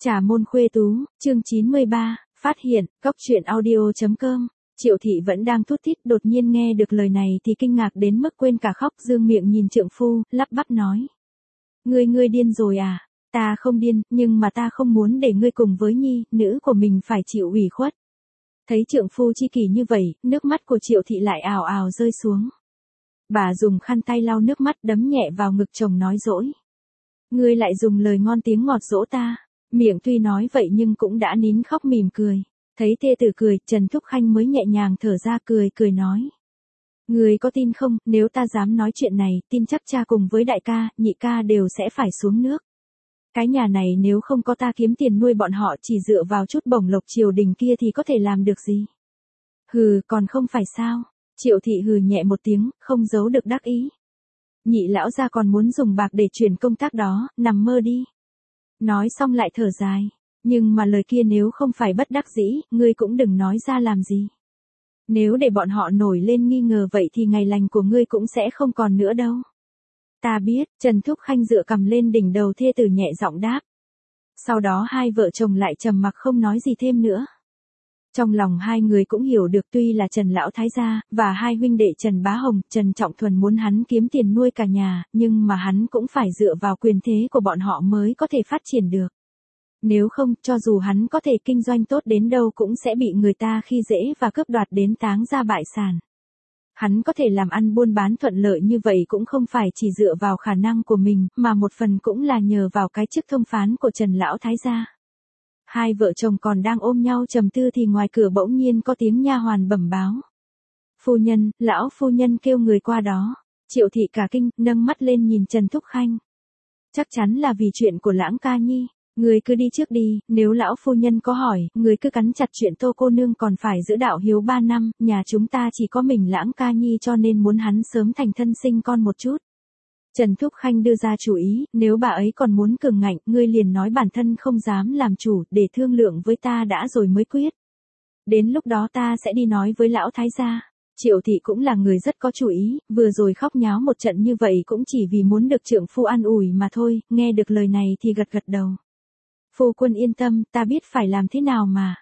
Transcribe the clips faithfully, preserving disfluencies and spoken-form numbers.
Trà môn khuê tú, chương chín mươi ba, phát hiện, cốc truyện audio.com. Triệu thị vẫn đang thút thít, đột nhiên nghe được lời này thì kinh ngạc đến mức quên cả khóc, dương miệng nhìn trượng phu, lắp bắp nói. Ngươi ngươi điên rồi à? Ta không điên, nhưng mà ta không muốn để ngươi cùng với nhi, nữ của mình phải chịu ủy khuất. Thấy trượng phu chi kỷ như vậy, nước mắt của Triệu thị lại ào ào rơi xuống. Bà dùng khăn tay lau nước mắt, đấm nhẹ vào ngực chồng nói dỗi. Ngươi lại dùng lời ngon tiếng ngọt dỗ ta. Miệng tuy nói vậy nhưng cũng đã nín khóc mỉm cười. Thấy thê tử cười, Trần Thúc Khanh mới nhẹ nhàng thở ra cười cười nói. Ngươi có tin không, nếu ta dám nói chuyện này, tin chắc cha cùng với đại ca, nhị ca đều sẽ phải xuống nước. Cái nhà này nếu không có ta kiếm tiền nuôi bọn họ chỉ dựa vào chút bổng lộc triều đình kia thì có thể làm được gì? Hừ, còn không phải sao? Triệu thị hừ nhẹ một tiếng, không giấu được đắc ý. Nhị lão gia còn muốn dùng bạc để chuyển công tác đó, nằm mơ đi. Nói xong lại thở dài. Nhưng mà lời kia nếu không phải bất đắc dĩ, ngươi cũng đừng nói ra làm gì. Nếu để bọn họ nổi lên nghi ngờ vậy thì ngày lành của ngươi cũng sẽ không còn nữa đâu. Ta biết, Trần Thúc Khanh dựa cầm lên đỉnh đầu thê tử nhẹ giọng đáp. Sau đó hai vợ chồng lại trầm mặc không nói gì thêm nữa. Trong lòng hai người cũng hiểu được tuy là Trần Lão Thái gia, và hai huynh đệ Trần Bá Hồng, Trần Trọng Thuần muốn hắn kiếm tiền nuôi cả nhà, nhưng mà hắn cũng phải dựa vào quyền thế của bọn họ mới có thể phát triển được. Nếu không, cho dù hắn có thể kinh doanh tốt đến đâu cũng sẽ bị người ta khi dễ và cướp đoạt đến táng ra bại sản. Hắn có thể làm ăn buôn bán thuận lợi như vậy cũng không phải chỉ dựa vào khả năng của mình, mà một phần cũng là nhờ vào cái chức thông phán của Trần Lão Thái gia. Hai vợ chồng còn đang ôm nhau trầm tư thì ngoài cửa bỗng nhiên có tiếng nha hoàn bẩm báo. Phu nhân, lão phu nhân kêu người qua đó. Triệu thị cả kinh, nâng mắt lên nhìn Trần Thúc Khanh. Chắc chắn là vì chuyện của Lãng ca nhi. Người cứ đi trước đi, nếu lão phu nhân có hỏi, người cứ cắn chặt chuyện Tô cô nương còn phải giữ đạo hiếu ba năm, nhà chúng ta chỉ có mình Lãng ca nhi cho nên muốn hắn sớm thành thân sinh con một chút. Trần Thúc Khanh đưa ra chủ ý, nếu bà ấy còn muốn cường ngạnh, ngươi liền nói bản thân không dám làm chủ, để thương lượng với ta đã rồi mới quyết. Đến lúc đó ta sẽ đi nói với lão thái gia. Triệu thị cũng là người rất có chủ ý, vừa rồi khóc nháo một trận như vậy cũng chỉ vì muốn được trượng phu an ủi mà thôi, nghe được lời này thì gật gật đầu. Phu quân yên tâm, ta biết phải làm thế nào mà.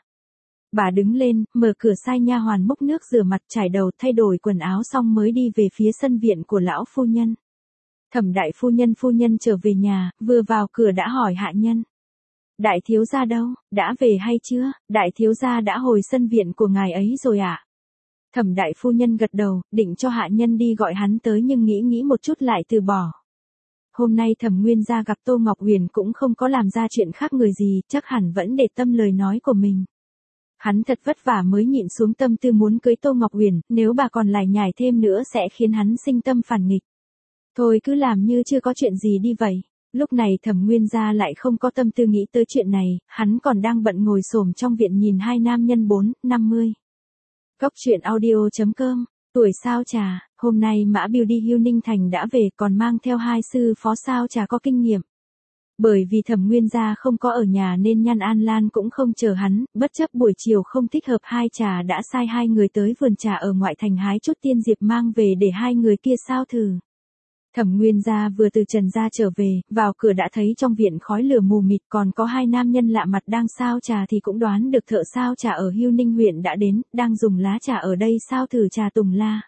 Bà đứng lên, mở cửa sai nha hoàn múc nước rửa mặt, trải đầu, thay đổi quần áo xong mới đi về phía sân viện của lão phu nhân. Thẩm đại phu nhân phu nhân trở về nhà, vừa vào cửa đã hỏi hạ nhân. Đại thiếu gia đâu, đã về hay chưa? Đại thiếu gia đã hồi sân viện của ngài ấy rồi ạ. À? Thẩm đại phu nhân gật đầu, định cho hạ nhân đi gọi hắn tới nhưng nghĩ nghĩ một chút lại từ bỏ. Hôm nay Thẩm Nguyên gia gặp Tô Ngọc Huyền cũng không có làm ra chuyện khác người gì, chắc hẳn vẫn để tâm lời nói của mình. Hắn thật vất vả mới nhịn xuống tâm tư muốn cưới Tô Ngọc Huyền, nếu bà còn lải nhải thêm nữa sẽ khiến hắn sinh tâm phản nghịch. Thôi cứ làm như chưa có chuyện gì đi vậy. Lúc này Thẩm Nguyên gia lại không có tâm tư nghĩ tới chuyện này, hắn còn đang bận ngồi xổm trong viện nhìn hai nam nhân bốn, năm mươi. Cốc truyện audio.com. Tuổi sao trà, hôm nay Mã Biêu đi Hưu Ninh Thành đã về còn mang theo hai sư phó sao trà có kinh nghiệm. Bởi vì Thẩm Nguyên gia không có ở nhà nên Nhan An Lan cũng không chờ hắn, bất chấp buổi chiều không thích hợp hai trà đã sai hai người tới vườn trà ở ngoại thành hái chút tiên diệp mang về để hai người kia sao thử. Thẩm Nguyên gia vừa từ Trần gia trở về, vào cửa đã thấy trong viện khói lửa mù mịt còn có hai nam nhân lạ mặt đang sao trà thì cũng đoán được thợ sao trà ở Hưu Ninh huyện đã đến, đang dùng lá trà ở đây sao thử trà tùng la.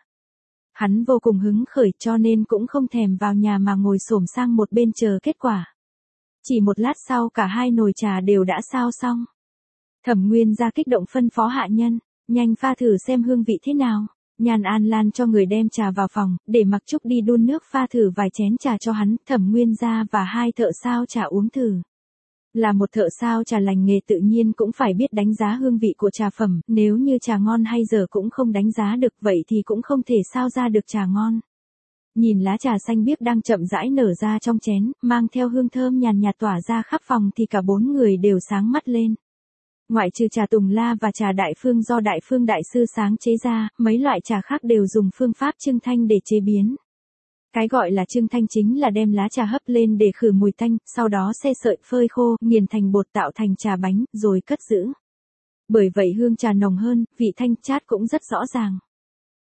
Hắn vô cùng hứng khởi cho nên cũng không thèm vào nhà mà ngồi xổm sang một bên chờ kết quả. Chỉ một lát sau cả hai nồi trà đều đã sao xong. Thẩm Nguyên gia kích động phân phó hạ nhân, nhanh pha thử xem hương vị thế nào. Nhan An Lan cho người đem trà vào phòng, để Mặc Trúc đi đun nước pha thử vài chén trà cho hắn, Thẩm Nguyên gia và hai thợ sao trà uống thử. Là một thợ sao trà lành nghề tự nhiên cũng phải biết đánh giá hương vị của trà phẩm, nếu như trà ngon hay dở cũng không đánh giá được vậy thì cũng không thể sao ra được trà ngon. Nhìn lá trà xanh biếc đang chậm rãi nở ra trong chén, mang theo hương thơm nhàn nhạt tỏa ra khắp phòng thì cả bốn người đều sáng mắt lên. Ngoại trừ trà tùng la và trà đại phương do đại phương đại sư sáng chế ra, mấy loại trà khác đều dùng phương pháp trưng thanh để chế biến. Cái gọi là trưng thanh chính là đem lá trà hấp lên để khử mùi tanh, sau đó xe sợi phơi khô, nghiền thành bột tạo thành trà bánh, rồi cất giữ. Bởi vậy hương trà nồng hơn, vị thanh chát cũng rất rõ ràng.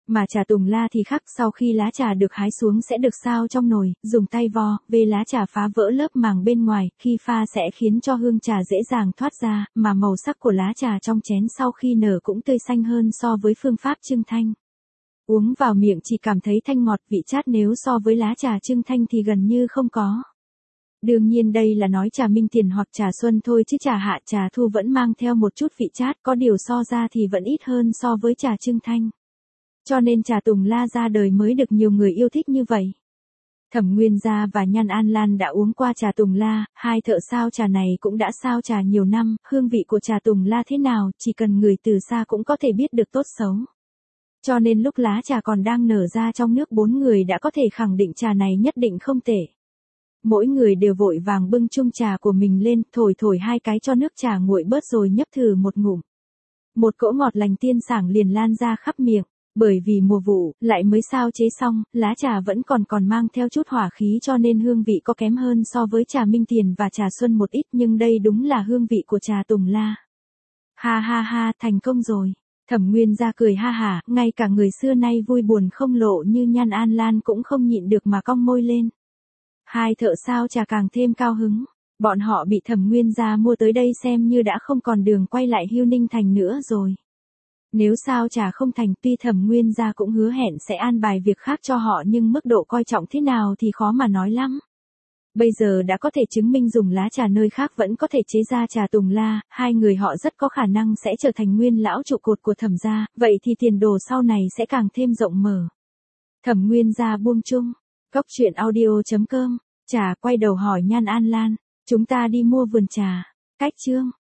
Mà trà tùng la thì khác, sau khi lá trà được hái xuống sẽ được sao trong nồi, dùng tay vo, về lá trà phá vỡ lớp màng bên ngoài, khi pha sẽ khiến cho hương trà dễ dàng thoát ra, mà màu sắc của lá trà trong chén sau khi nở cũng tươi xanh hơn so với phương pháp trưng thanh. Uống vào miệng chỉ cảm thấy thanh ngọt, vị chát nếu so với lá trà trưng thanh thì gần như không có. Đương nhiên đây là nói trà Minh Tiền hoặc trà Xuân thôi, chứ trà Hạ, trà Thu vẫn mang theo một chút vị chát, có điều so ra thì vẫn ít hơn so với trà trưng thanh. Cho nên trà Tùng La ra đời mới được nhiều người yêu thích như vậy. Thẩm Nguyên Gia và Nhan An Lan đã uống qua trà Tùng La, hai thợ sao trà này cũng đã sao trà nhiều năm, hương vị của trà Tùng La thế nào, chỉ cần người từ xa cũng có thể biết được tốt xấu. Cho nên lúc lá trà còn đang nở ra trong nước, bốn người đã có thể khẳng định trà này nhất định không tệ. Mỗi người đều vội vàng bưng chung trà của mình lên, thổi thổi hai cái cho nước trà nguội bớt rồi nhấp thử một ngụm. Một cỗ ngọt lành tiên sảng liền lan ra khắp miệng. Bởi vì mùa vụ, lại mới sao chế xong, lá trà vẫn còn còn mang theo chút hỏa khí cho nên hương vị có kém hơn so với trà Minh Tiền và trà Xuân một ít, nhưng đây đúng là hương vị của trà Tùng La. Ha ha ha, thành công rồi. Thẩm Nguyên Gia cười ha hả, ngay cả người xưa nay vui buồn không lộ như Nhan An Lan cũng không nhịn được mà cong môi lên. Hai thợ sao trà càng thêm cao hứng. Bọn họ bị Thẩm Nguyên Gia mua tới đây xem như đã không còn đường quay lại Hưu Ninh Thành nữa rồi. Nếu sao trà không thành, tuy Thẩm Nguyên Gia cũng hứa hẹn sẽ an bài việc khác cho họ, nhưng mức độ coi trọng thế nào thì khó mà nói lắm. Bây giờ đã có thể chứng minh dùng lá trà nơi khác vẫn có thể chế ra trà Tùng La, hai người họ rất có khả năng sẽ trở thành nguyên lão trụ cột của Thẩm gia, vậy thì tiền đồ sau này sẽ càng thêm rộng mở. Thẩm Nguyên Gia buông chung. Góc truyện audio chấm com. Trà quay đầu hỏi Nhan An Lan, chúng ta đi mua vườn trà. Cách chương.